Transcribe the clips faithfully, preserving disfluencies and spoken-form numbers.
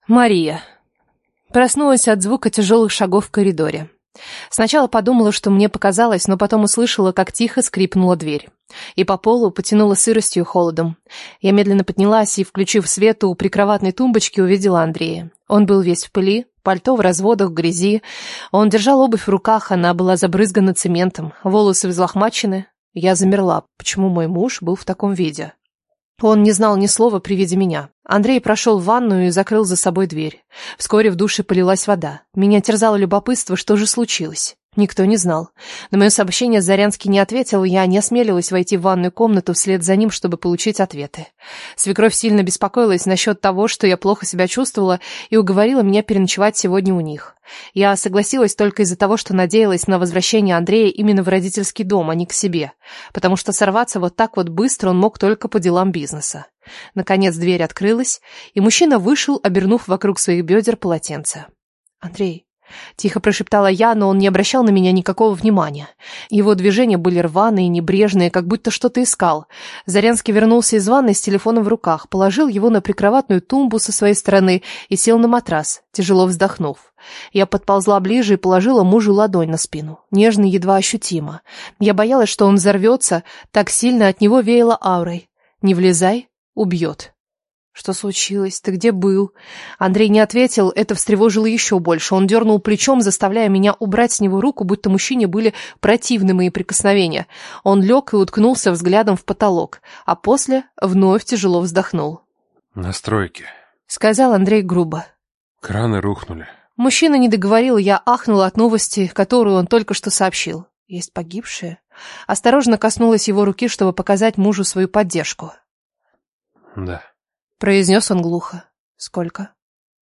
Мария. Проснулась от звука тяжелых шагов в коридоре. Сначала подумала, что мне показалось, но потом услышала, как тихо скрипнула дверь. И по полу потянула сыростью и холодом. Я медленно поднялась и, включив свет у прикроватной тумбочки, увидела Андрея. Он был весь в пыли, пальто в разводах, в грязи. Он держал обувь в руках, она была забрызгана цементом, волосы взлохмачены. Я замерла. Почему мой муж был в таком виде? Он не знал ни слова при виде меня. Андрей прошел в ванную и закрыл за собой дверь. Вскоре в душе полилась вода. Меня терзало любопытство, что же случилось. Никто не знал. На мое сообщение Зарянский не ответил, я не осмелилась войти в ванную комнату вслед за ним, чтобы получить ответы. Свекровь сильно беспокоилась насчет того, что я плохо себя чувствовала, и уговорила меня переночевать сегодня у них. Я согласилась только из-за того, что надеялась на возвращение Андрея именно в родительский дом, а не к себе, потому что сорваться вот так вот быстро он мог только по делам бизнеса. Наконец дверь открылась, и мужчина вышел, обернув вокруг своих бедер полотенце. «Андрей», — тихо прошептала я, но он не обращал на меня никакого внимания. Его движения были рваные и небрежные, как будто что-то искал. Зарянский вернулся из ванной с телефоном в руках, положил его на прикроватную тумбу со своей стороны и сел на матрас, тяжело вздохнув. Я подползла ближе и положила мужу ладонь на спину, нежно, едва ощутимо. Я боялась, что он взорвется, так сильно от него веяло аурой. «Не влезай, убьет». «Что случилось? Ты где был?» Андрей не ответил, это встревожило еще больше. Он дернул плечом, заставляя меня убрать с него руку, будто мужчине были противны мои прикосновения. Он лег и уткнулся взглядом в потолок, а после вновь тяжело вздохнул. «На стройке», — сказал Андрей грубо. «Краны рухнули». Мужчина не договорил, я ахнула от новости, которую он только что сообщил. «Есть погибшие?» Осторожно коснулась его руки, чтобы показать мужу свою поддержку. «Да», — произнес он глухо. «Сколько?»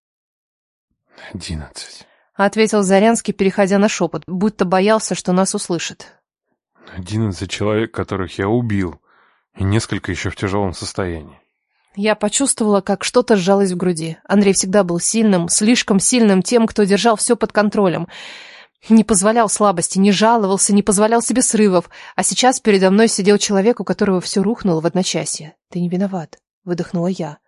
«Одиннадцать», — ответил Зарянский, переходя на шепот, будто боялся, что нас услышит. «Одиннадцать человек, которых я убил, и несколько еще в тяжелом состоянии». Я почувствовала, как что-то сжалось в груди. Андрей всегда был сильным, слишком сильным, тем, кто держал все под контролем. Не позволял слабости, не жаловался, не позволял себе срывов. А сейчас передо мной сидел человек, у которого все рухнуло в одночасье. «Ты не виноват», — выдохнула я.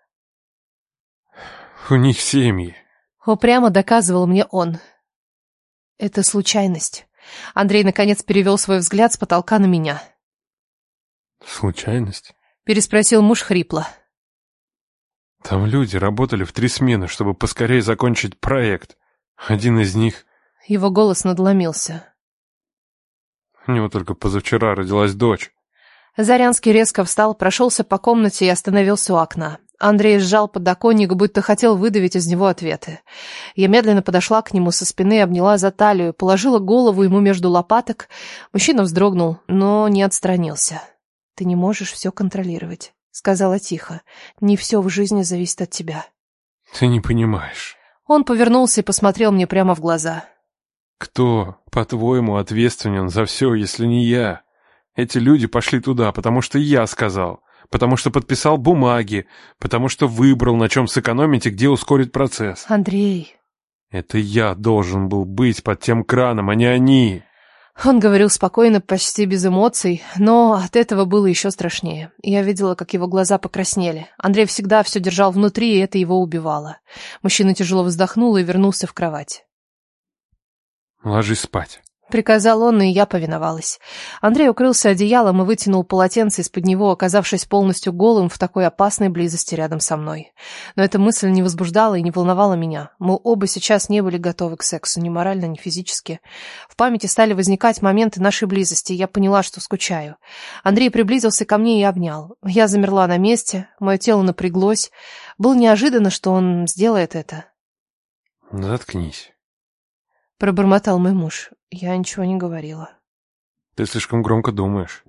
«У них семьи», — упрямо доказывал мне он. «Это случайность». Андрей наконец перевел свой взгляд с потолка на меня. «Случайность?» — переспросил муж хрипло. «Там люди работали в три смены, чтобы поскорее закончить проект. Один из них...» Его голос надломился. «У него только позавчера родилась дочь». Зарянский резко встал, прошелся по комнате и остановился у окна. Андрей сжал подоконник, будто хотел выдавить из него ответы. Я медленно подошла к нему со спины, обняла за талию, положила голову ему между лопаток. Мужчина вздрогнул, но не отстранился. «Ты не можешь все контролировать», — сказала тихо. «Не все в жизни зависит от тебя». «Ты не понимаешь». Он повернулся и посмотрел мне прямо в глаза. «Кто, по-твоему, ответственен за все, если не я? Эти люди пошли туда, потому что я сказал, потому что подписал бумаги, потому что выбрал, на чем сэкономить и где ускорить процесс». «Андрей...» «Это я должен был быть под тем краном, а не они». Он говорил спокойно, почти без эмоций, но от этого было еще страшнее. Я видела, как его глаза покраснели. Андрей всегда все держал внутри, и это его убивало. Мужчина тяжело вздохнул и вернулся в кровать. «Ложись спать», — приказал он, и я повиновалась. Андрей укрылся одеялом и вытянул полотенце из-под него, оказавшись полностью голым в такой опасной близости рядом со мной. Но эта мысль не возбуждала и не волновала меня. Мы оба сейчас не были готовы к сексу, ни морально, ни физически. В памяти стали возникать моменты нашей близости, и я поняла, что скучаю. Андрей приблизился ко мне и обнял. Я замерла на месте, мое тело напряглось. Было неожиданно, что он сделает это. «Заткнись», — пробормотал мой муж. Я ничего не говорила. «Ты слишком громко думаешь».